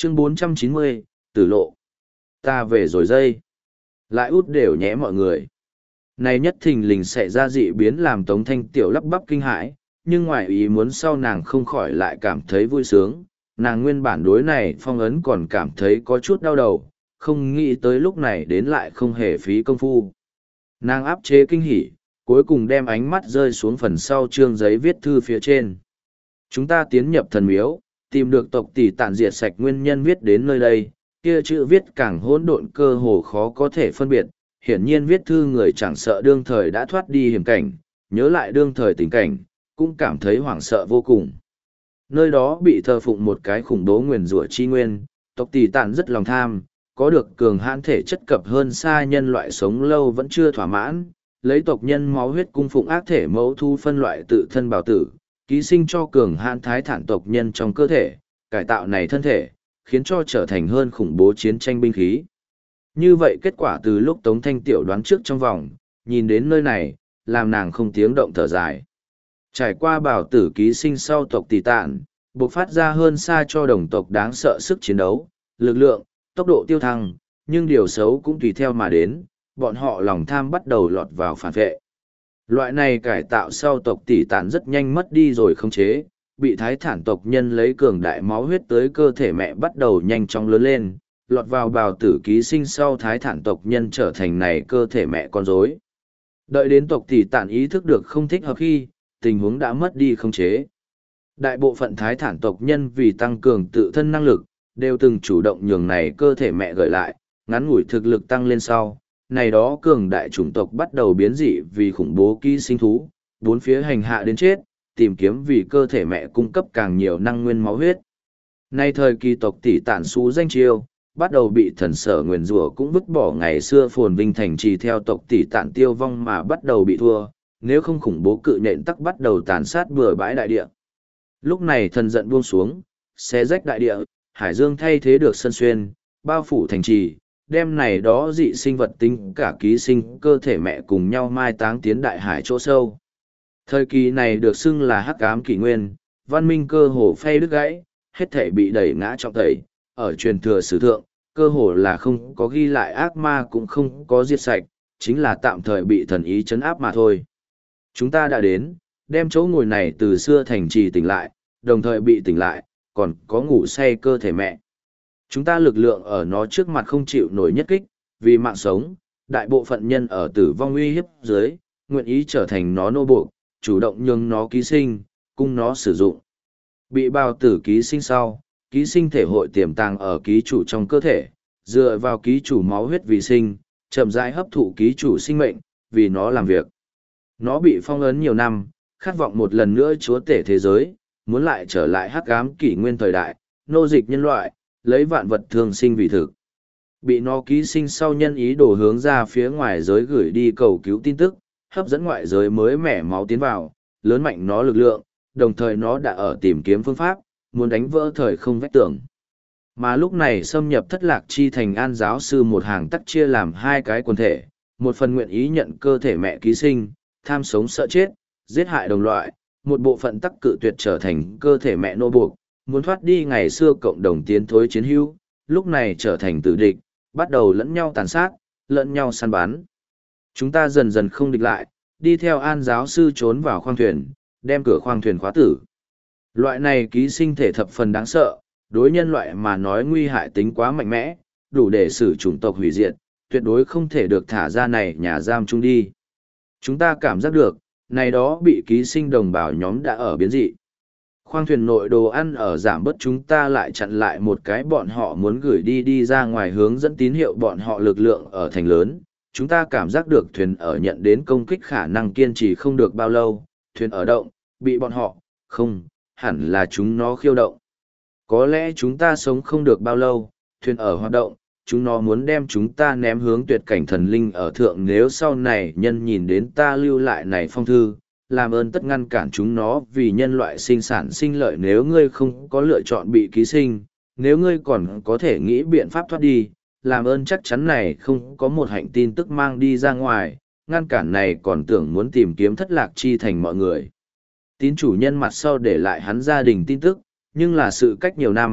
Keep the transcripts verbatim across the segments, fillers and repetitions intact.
Chương bốn trăm chín mươi, Tử lộ. Ta về rồi dây. Lại út đều nhẽ mọi người. Này nhất thình lình xảy ra dị biến làm Tống Thanh Tiểu lắp bắp kinh hãi, nhưng ngoài ý muốn sau nàng không khỏi lại cảm thấy vui sướng. Nàng nguyên bản đối này phong ấn còn cảm thấy có chút đau đầu, không nghĩ tới lúc này đến lại không hề phí công phu. Nàng áp chế kinh hỉ, cuối cùng đem ánh mắt rơi xuống phần sau chương giấy viết thư phía trên. Chúng ta tiến nhập thần miếu, tìm được tộc tỷ tản diệt sạch nguyên nhân viết đến nơi đây, kia chữ viết càng hỗn độn cơ hồ khó có thể phân biệt, hiển nhiên viết thư người chẳng sợ đương thời đã thoát đi hiểm cảnh, nhớ lại đương thời tình cảnh, cũng cảm thấy hoảng sợ vô cùng. Nơi đó bị thờ phụng một cái khủng bố nguyền rủa chi nguyên, tộc tỷ tản rất lòng tham, có được cường hãn thể chất cập hơn xa nhân loại sống lâu vẫn chưa thỏa mãn, lấy tộc nhân máu huyết cung phụng ác thể mẫu thu phân loại tự thân bào tử, ký sinh cho cường hãn thái thản tộc nhân trong cơ thể, cải tạo này thân thể, khiến cho trở thành hơn khủng bố chiến tranh binh khí. Như vậy kết quả từ lúc Tống Thanh Tiểu đoán trước trong vòng, nhìn đến nơi này, làm nàng không tiếng động thở dài. Trải qua bào tử ký sinh sau tộc tỷ tạn, bộc phát ra hơn xa cho đồng tộc đáng sợ sức chiến đấu, lực lượng, tốc độ tiêu thăng, nhưng điều xấu cũng tùy theo mà đến, bọn họ lòng tham bắt đầu lọt vào phản vệ. Loại này cải tạo sau tộc tỷ tản rất nhanh mất đi rồi không chế, bị thái thản tộc nhân lấy cường đại máu huyết tới cơ thể mẹ bắt đầu nhanh chóng lớn lên, lọt vào bào tử ký sinh sau thái thản tộc nhân trở thành này cơ thể mẹ con rối. Đợi đến tộc tỷ tản ý thức được không thích hợp khi, tình huống đã mất đi không chế. Đại bộ phận thái thản tộc nhân vì tăng cường tự thân năng lực, đều từng chủ động nhường này cơ thể mẹ gửi lại, ngắn ngủi thực lực tăng lên sau, này đó cường đại chủng tộc bắt đầu biến dị vì khủng bố ký sinh thú, bốn phía hành hạ đến chết, tìm kiếm vì cơ thể mẹ cung cấp càng nhiều năng nguyên máu huyết. Nay thời kỳ tộc tỷ tản xú danh chiêu, bắt đầu bị thần sở nguyền rủa cũng vứt bỏ ngày xưa phồn vinh thành trì theo tộc tỷ tản tiêu vong mà bắt đầu bị thua, nếu không khủng bố cự nện tắc bắt đầu tàn sát bừa bãi đại địa. Lúc này thần giận buông xuống, xé rách đại địa, hải dương thay thế được sân xuyên, bao phủ thành trì, đem này đó dị sinh vật tính cả ký sinh cơ thể mẹ cùng nhau mai táng tiến đại hải chỗ sâu. Thời kỳ này được xưng là hắc ám kỷ nguyên, văn minh cơ hồ phay đứt gãy, hết thể bị đẩy ngã trọng tẩy, ở truyền thừa sử thượng, cơ hồ là không có ghi lại ác ma cũng không có diệt sạch, chính là tạm thời bị thần ý chấn áp mà thôi. Chúng ta đã đến, đem chỗ ngồi này từ xưa thành trì tỉnh lại, đồng thời bị tỉnh lại, còn có ngủ say cơ thể mẹ. Chúng ta lực lượng ở nó trước mặt không chịu nổi nhất kích, vì mạng sống, đại bộ phận nhân ở tử vong uy hiếp dưới, nguyện ý trở thành nó nô buộc, chủ động nhường nó ký sinh, cung nó sử dụng. Bị bào tử ký sinh sau, ký sinh thể hội tiềm tàng ở ký chủ trong cơ thể, dựa vào ký chủ máu huyết vì sinh, chậm rãi hấp thụ ký chủ sinh mệnh, vì nó làm việc. Nó bị phong ấn nhiều năm, khát vọng một lần nữa chúa tể thế giới, muốn lại trở lại hắc ám kỷ nguyên thời đại, nô dịch nhân loại, lấy vạn vật thường sinh vì thực. Bị nó ký sinh sau nhân ý đồ hướng ra phía ngoài giới gửi đi cầu cứu tin tức, hấp dẫn ngoại giới mới mẻ máu tiến vào, lớn mạnh nó lực lượng, đồng thời nó đã ở tìm kiếm phương pháp, muốn đánh vỡ thời không vách tường. Mà lúc này xâm nhập thất lạc chi thành an giáo sư một hàng tắc chia làm hai cái quần thể, một phần nguyện ý nhận cơ thể mẹ ký sinh, tham sống sợ chết, giết hại đồng loại, một bộ phận tắc cự tuyệt trở thành cơ thể mẹ nô buộc, muốn thoát đi ngày xưa cộng đồng tiến thối chiến hữu, lúc này trở thành tử địch, bắt đầu lẫn nhau tàn sát, lẫn nhau săn bắn. Chúng ta dần dần không địch lại, đi theo an giáo sư trốn vào khoang thuyền, đem cửa khoang thuyền khóa tử. Loại này ký sinh thể thập phần đáng sợ, đối nhân loại mà nói nguy hại tính quá mạnh mẽ, đủ để xử chủng tộc hủy diệt, tuyệt đối không thể được thả ra này nhà giam chung đi. Chúng ta cảm giác được, này đó bị ký sinh đồng bào nhóm đã ở biến dị. Khoang thuyền nội đồ ăn ở giảm bớt chúng ta lại chặn lại một cái bọn họ muốn gửi đi đi ra ngoài hướng dẫn tín hiệu bọn họ lực lượng ở thành lớn. Chúng ta cảm giác được thuyền ở nhận đến công kích khả năng kiên trì không được bao lâu, thuyền ở động, bị bọn họ, không, hẳn là chúng nó khiêu động. Có lẽ chúng ta sống không được bao lâu, thuyền ở hoạt động, chúng nó muốn đem chúng ta ném hướng tuyệt cảnh thần linh ở thượng nếu sau này nhân nhìn đến ta lưu lại này phong thư, làm ơn tất ngăn cản chúng nó vì nhân loại sinh sản sinh lợi nếu ngươi không có lựa chọn bị ký sinh, nếu ngươi còn có thể nghĩ biện pháp thoát đi, làm ơn chắc chắn này không có một hạnh tin tức mang đi ra ngoài, ngăn cản này còn tưởng muốn tìm kiếm thất lạc chi thành mọi người. Tín chủ nhân mặt sau để lại hắn gia đình tin tức, nhưng là sự cách nhiều năm,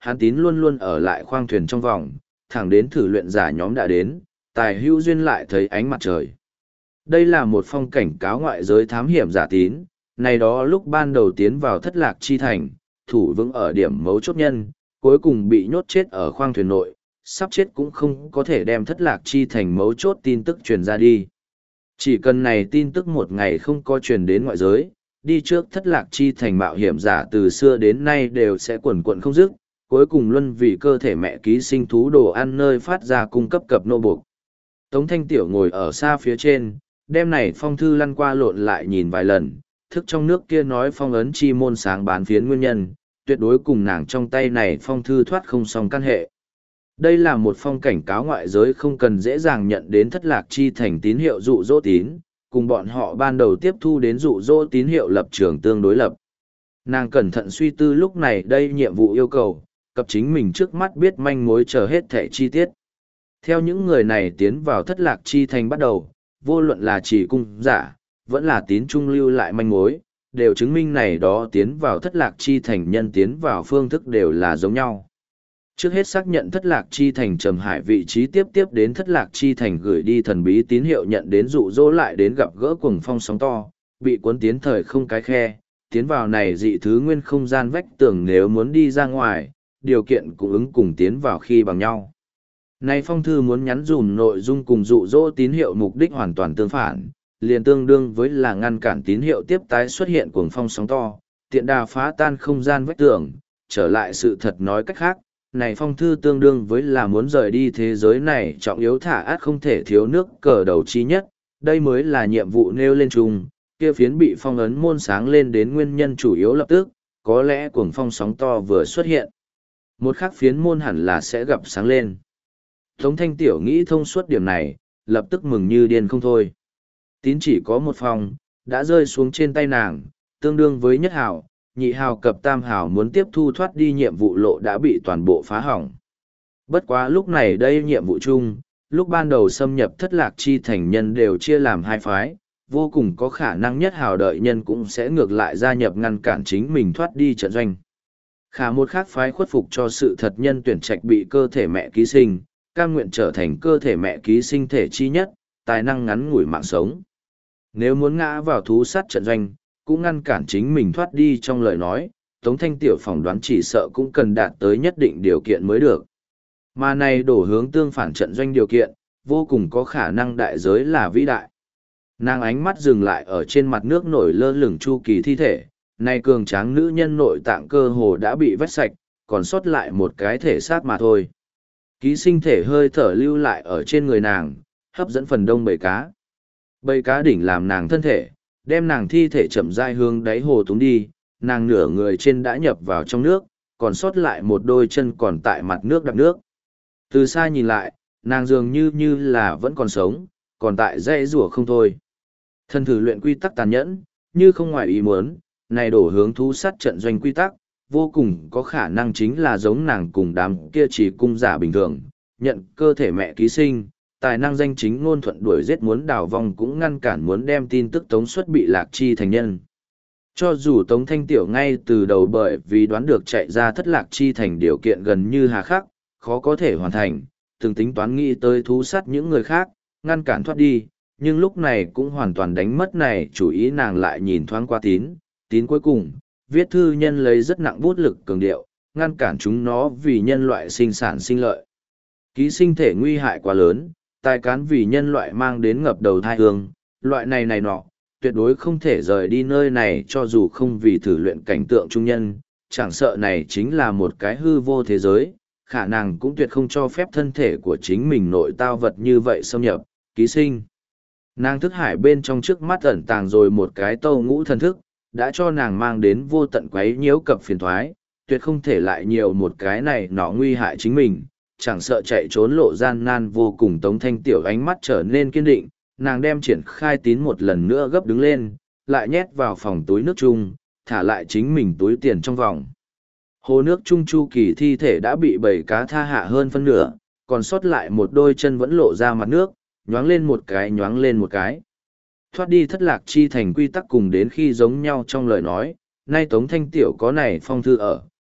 hắn tín luôn luôn ở lại khoang thuyền trong vòng, thẳng đến thử luyện giả nhóm đã đến, tài hữu duyên lại thấy ánh mặt trời. Đây là một phong cảnh cáo ngoại giới thám hiểm giả tín, này đó lúc ban đầu tiến vào thất lạc chi thành, thủ vững ở điểm mấu chốt nhân, cuối cùng bị nhốt chết ở khoang thuyền nội, sắp chết cũng không có thể đem thất lạc chi thành mấu chốt tin tức truyền ra đi. Chỉ cần này tin tức một ngày không có truyền đến ngoại giới, đi trước thất lạc chi thành mạo hiểm giả từ xưa đến nay đều sẽ quần quận không dứt, cuối cùng luân vì cơ thể mẹ ký sinh thú đồ ăn nơi phát ra cung cấp cập nô buộc. Tống Thanh Tiểu ngồi ở xa phía trên, đem này phong thư lăn qua lộn lại nhìn vài lần, thức trong nước kia nói phong ấn chi môn sáng bán phiến nguyên nhân, tuyệt đối cùng nàng trong tay này phong thư thoát không song căn hệ. Đây là một phong cảnh cáo ngoại giới không cần dễ dàng nhận đến thất lạc chi thành tín hiệu dụ dỗ tín, cùng bọn họ ban đầu tiếp thu đến dụ dỗ tín hiệu lập trường tương đối lập. Nàng cẩn thận suy tư lúc này đây nhiệm vụ yêu cầu, cập chính mình trước mắt biết manh mối chờ hết thẻ chi tiết. Theo những người này tiến vào thất lạc chi thành bắt đầu, vô luận là chỉ cung giả, vẫn là tín trung lưu lại manh mối, đều chứng minh này đó tiến vào thất lạc chi thành nhân tiến vào phương thức đều là giống nhau. Trước hết xác nhận thất lạc chi thành trầm hải vị trí tiếp tiếp đến thất lạc chi thành gửi đi thần bí tín hiệu nhận đến dụ dỗ lại đến gặp gỡ cuồng phong sóng to, bị cuốn tiến thời không cái khe, tiến vào này dị thứ nguyên không gian vách tường nếu muốn đi ra ngoài, điều kiện cũng ứng cùng tiến vào khi bằng nhau. Này phong thư muốn nhắn dùm nội dung cùng dụ dỗ tín hiệu mục đích hoàn toàn tương phản, liền tương đương với là ngăn cản tín hiệu tiếp tái xuất hiện cuồng phong sóng to, tiện đà phá tan không gian vách tường, trở lại sự thật nói cách khác, này phong thư tương đương với là muốn rời đi thế giới này trọng yếu thả át không thể thiếu nước cờ đầu chi nhất, đây mới là nhiệm vụ nêu lên chung, kia phiến bị phong ấn môn sáng lên đến nguyên nhân chủ yếu lập tức, có lẽ cuồng phong sóng to vừa xuất hiện. Một khắc phiến môn hẳn là sẽ gặp sáng lên. Tống Thanh Tiểu nghĩ thông suốt điểm này, lập tức mừng như điên không thôi. Tín chỉ có một phòng, đã rơi xuống trên tay nàng, tương đương với nhất hào, nhị hào cập tam hào muốn tiếp thu thoát đi nhiệm vụ lộ đã bị toàn bộ phá hỏng. Bất quá lúc này đây nhiệm vụ chung, lúc ban đầu xâm nhập thất lạc chi thành nhân đều chia làm hai phái, vô cùng có khả năng nhất hào đợi nhân cũng sẽ ngược lại gia nhập ngăn cản chính mình thoát đi trận doanh. Khả một khác phái khuất phục cho sự thật nhân tuyển trạch bị cơ thể mẹ ký sinh, cam nguyện trở thành cơ thể mẹ ký sinh thể chi nhất, tài năng ngắn ngủi mạng sống. Nếu muốn ngã vào thú sát trận doanh, cũng ngăn cản chính mình thoát đi trong lời nói, Tống Thanh Tiểu phỏng đoán chỉ sợ cũng cần đạt tới nhất định điều kiện mới được. Mà này đổ hướng tương phản trận doanh điều kiện, vô cùng có khả năng đại giới là vĩ đại. Nàng ánh mắt dừng lại ở trên mặt nước nổi lơ lửng Chu Kỳ thi thể, này cường tráng nữ nhân nội tạng cơ hồ đã bị vét sạch, còn sót lại một cái thể xác mà thôi. Ký sinh thể hơi thở lưu lại ở trên người nàng, hấp dẫn phần đông bầy cá. Bầy cá đỉnh làm nàng thân thể, đem nàng thi thể chậm rãi hướng đáy hồ túng đi, nàng nửa người trên đã nhập vào trong nước, còn sót lại một đôi chân còn tại mặt nước đập nước. Từ xa nhìn lại, nàng dường như như là vẫn còn sống, còn tại dãy rủa không thôi. Thân thử luyện quy tắc tàn nhẫn, như không ngoài ý muốn, này đổ hướng thú sát trận doanh quy tắc, vô cùng có khả năng chính là giống nàng cùng đám kia chỉ cung giả bình thường, nhận cơ thể mẹ ký sinh, tài năng danh chính ngôn thuận đuổi giết muốn đào vong cũng ngăn cản muốn đem tin tức tống xuất bị lạc chi thành nhân. Cho dù Tống Thanh Tiểu ngay từ đầu bởi vì đoán được chạy ra thất lạc chi thành điều kiện gần như hà khắc, khó có thể hoàn thành, từng tính toán nghĩ tới thú sát những người khác, ngăn cản thoát đi, nhưng lúc này cũng hoàn toàn đánh mất này chủ ý nàng lại nhìn thoáng qua tín, tín cuối cùng, viết thư nhân lấy rất nặng bút lực cường điệu, ngăn cản chúng nó vì nhân loại sinh sản sinh lợi. Ký sinh thể nguy hại quá lớn, tài cán vì nhân loại mang đến ngập đầu thai hương, loại này này nọ, tuyệt đối không thể rời đi nơi này cho dù không vì thử luyện cảnh tượng trung nhân, chẳng sợ này chính là một cái hư vô thế giới, khả năng cũng tuyệt không cho phép thân thể của chính mình nội tao vật như vậy xâm nhập, ký sinh. Nàng thức hải bên trong trước mắt ẩn tàng rồi một cái tâu ngũ thần thức, đã cho nàng mang đến vô tận quấy nhiễu cập phiền thoái, tuyệt không thể lại nhiều một cái này nó nguy hại chính mình, chẳng sợ chạy trốn lộ gian nan vô cùng. Tống Thanh Tiểu ánh mắt trở nên kiên định, nàng đem triển khai tín một lần nữa gấp đứng lên, lại nhét vào phòng túi nước chung, thả lại chính mình túi tiền trong vòng. Hồ nước chung Chu Kỳ thi thể đã bị bầy cá tha hạ hơn phân nửa, còn sót lại một đôi chân vẫn lộ ra mặt nước, nhoáng lên một cái nhoáng lên một cái. Thoát đi thất lạc chi thành quy tắc cùng đến khi giống nhau trong lời nói, nay Tống Thanh Tiểu có này phong thư ở,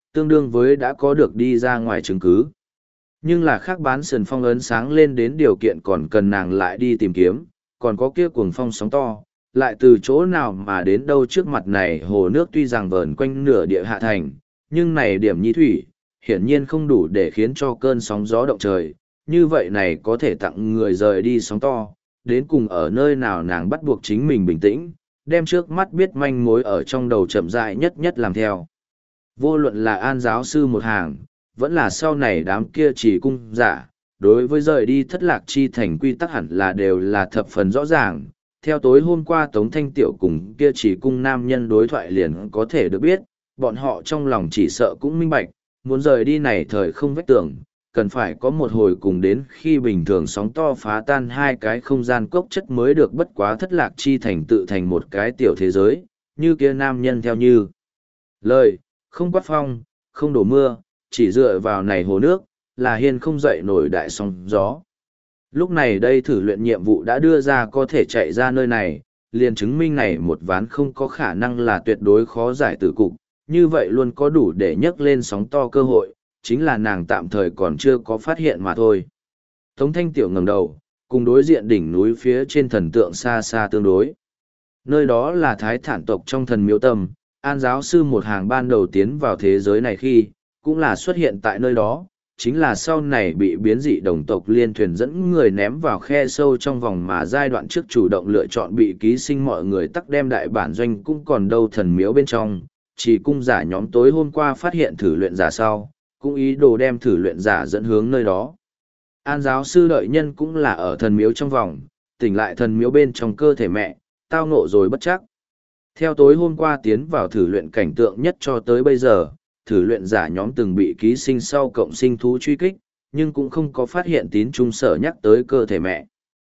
tương đương với đã có được đi ra ngoài chứng cứ. Nhưng là khác bán sườn phong ấn sáng lên đến điều kiện còn cần nàng lại đi tìm kiếm, còn có kia cuồng phong sóng to, lại từ chỗ nào mà đến đâu trước mặt này hồ nước tuy rằng vờn quanh nửa địa hạ thành, nhưng này điểm nhi thủy, hiển nhiên không đủ để khiến cho cơn sóng gió động trời, như vậy này có thể tặng người rời đi sóng to, đến cùng ở nơi nào nàng bắt buộc chính mình bình tĩnh, đem trước mắt biết manh mối ở trong đầu chậm rãi nhất nhất làm theo. Vô luận là An giáo sư một hàng, vẫn là sau này đám kia chỉ cung giả, đối với rời đi thất lạc chi thành quy tắc hẳn là đều là thập phần rõ ràng. Theo tối hôm qua Tống Thanh Tiểu cùng kia chỉ cung nam nhân đối thoại liền có thể được biết, bọn họ trong lòng chỉ sợ cũng minh bạch, muốn rời đi này thời không vách tường, cần phải có một hồi cùng đến khi bình thường sóng to phá tan hai cái không gian cốc chất mới được, bất quá thất lạc chi thành tự thành một cái tiểu thế giới, như kia nam nhân theo như lời, không quát phong, không đổ mưa, chỉ dựa vào này hồ nước, là hiên không dậy nổi đại sóng gió. Lúc này đây thử luyện nhiệm vụ đã đưa ra có thể chạy ra nơi này, liền chứng minh này một ván không có khả năng là tuyệt đối khó giải tử cục, như vậy luôn có đủ để nhấc lên sóng to cơ hội, chính là nàng tạm thời còn chưa có phát hiện mà thôi. Tống Thanh Tiểu ngẩng đầu, cùng đối diện đỉnh núi phía trên thần tượng xa xa tương đối. Nơi đó là thái thản tộc trong thần miếu tâm, An giáo sư một hàng ban đầu tiến vào thế giới này khi, cũng là xuất hiện tại nơi đó, chính là sau này bị biến dị đồng tộc liên thuyền dẫn người ném vào khe sâu trong vòng mà giai đoạn trước chủ động lựa chọn bị ký sinh mọi người tắc đem đại bản doanh cũng còn đâu thần miếu bên trong, chỉ cung giả nhóm tối hôm qua phát hiện thử luyện giả sau, cũng ý đồ đem thử luyện giả dẫn hướng nơi đó. An giáo sư đợi nhân cũng là ở thần miếu trong vòng, tỉnh lại thần miếu bên trong cơ thể mẹ, tao ngộ rồi bất chắc. Theo tối hôm qua tiến vào thử luyện cảnh tượng nhất cho tới bây giờ, thử luyện giả nhóm từng bị ký sinh sau cộng sinh thú truy kích, nhưng cũng không có phát hiện tín trung sở nhắc tới cơ thể mẹ.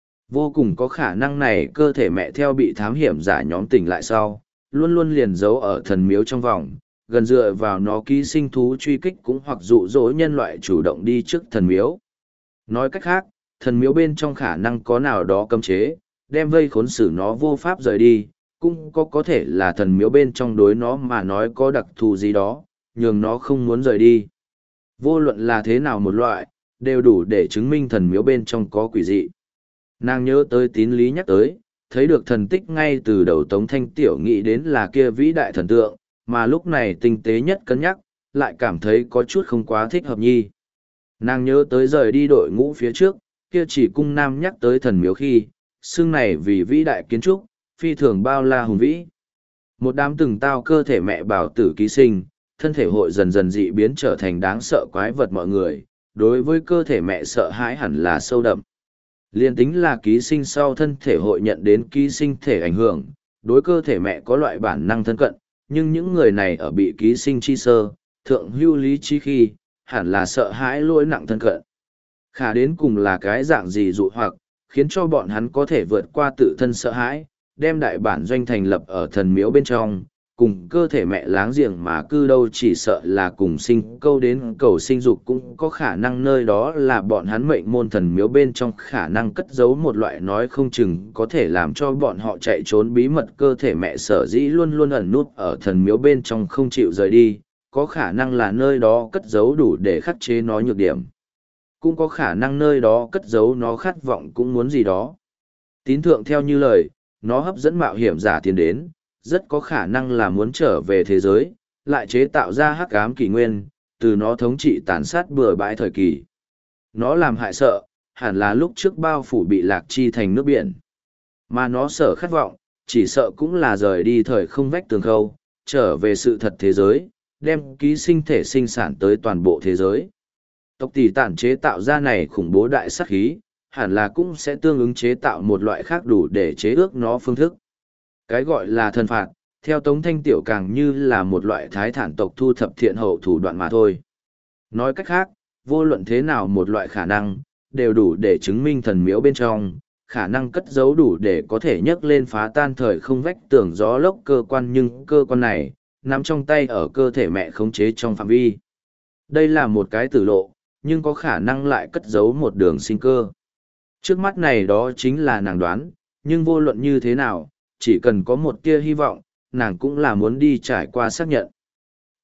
Vô cùng có khả năng này cơ thể mẹ theo bị thám hiểm giả nhóm tỉnh lại sau, luôn luôn liền giấu ở thần miếu trong vòng, gần dựa vào nó ký sinh thú truy kích cũng hoặc dụ dỗ nhân loại chủ động đi trước thần miếu. Nói cách khác, thần miếu bên trong khả năng có nào đó cấm chế, đem vây khốn xử nó vô pháp rời đi, cũng có có thể là thần miếu bên trong đối nó mà nói có đặc thù gì đó, nhường nó không muốn rời đi. Vô luận là thế nào một loại, đều đủ để chứng minh thần miếu bên trong có quỷ dị. Nàng nhớ tới tín lý nhắc tới, thấy được thần tích ngay từ đầu Tống Thanh Tiểu nghĩ đến là kia vĩ đại thần tượng, mà lúc này tinh tế nhất cân nhắc, lại cảm thấy có chút không quá thích hợp nhi. Nàng nhớ tới rời đi đội ngũ phía trước, kia chỉ cung nam nhắc tới thần miếu khi, xương này vì vĩ đại kiến trúc, phi thường bao la hùng vĩ. Một đám từng tao cơ thể mẹ bảo tử ký sinh, thân thể hội dần dần dị biến trở thành đáng sợ quái vật mọi người, đối với cơ thể mẹ sợ hãi hẳn là sâu đậm. Liên tính là ký sinh sau thân thể hội nhận đến ký sinh thể ảnh hưởng, đối cơ thể mẹ có loại bản năng thân cận, nhưng những người này ở bị ký sinh chi sơ, thượng hưu lý trí khi, hẳn là sợ hãi lỗi nặng thân cận. Khả đến cùng là cái dạng gì dụ hoặc, khiến cho bọn hắn có thể vượt qua tự thân sợ hãi, đem đại bản doanh thành lập ở thần miếu bên trong, cùng cơ thể mẹ láng giềng mà cư đâu chỉ sợ là cùng sinh câu đến cầu sinh dục cũng có khả năng nơi đó là bọn hắn mệnh môn thần miếu bên trong khả năng cất giấu một loại nói không chừng có thể làm cho bọn họ chạy trốn bí mật cơ thể mẹ sở dĩ luôn luôn ẩn nút ở thần miếu bên trong không chịu rời đi, có khả năng là nơi đó cất giấu đủ để khắc chế nó nhược điểm. Cũng có khả năng nơi đó cất giấu nó khát vọng cũng muốn gì đó. Tín thượng theo như lời, nó hấp dẫn mạo hiểm giả tiến đến, rất có khả năng là muốn trở về thế giới, lại chế tạo ra hắc ám kỷ nguyên, từ nó thống trị tàn sát bừa bãi thời kỳ. Nó làm hại sợ, hẳn là lúc trước bao phủ bị lạc chi thành nước biển. Mà nó sợ khát vọng, chỉ sợ cũng là rời đi thời không vách tường khâu, trở về sự thật thế giới, đem ký sinh thể sinh sản tới toàn bộ thế giới. Tộc tỷ tản chế tạo ra này khủng bố đại sát khí, hẳn là cũng sẽ tương ứng chế tạo một loại khác đủ để chế ước nó phương thức. Cái gọi là thần phạt, theo Tống Thanh Tiểu càng như là một loại thái thản tộc thu thập thiện hậu thủ đoạn mà thôi. Nói cách khác, vô luận thế nào một loại khả năng, đều đủ để chứng minh thần miếu bên trong, khả năng cất giấu đủ để có thể nhấc lên phá tan thời không vách tường gió lốc cơ quan, nhưng cơ quan này, nằm trong tay ở cơ thể mẹ khống chế trong phạm vi. Đây là một cái tử lộ, nhưng có khả năng lại cất giấu một đường sinh cơ. Trước mắt này đó chính là nàng đoán, nhưng vô luận như thế nào, chỉ cần có một tia hy vọng, nàng cũng là muốn đi trải qua xác nhận.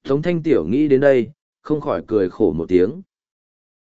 Tống Thanh Tiểu nghĩ đến đây, không khỏi cười khổ một tiếng.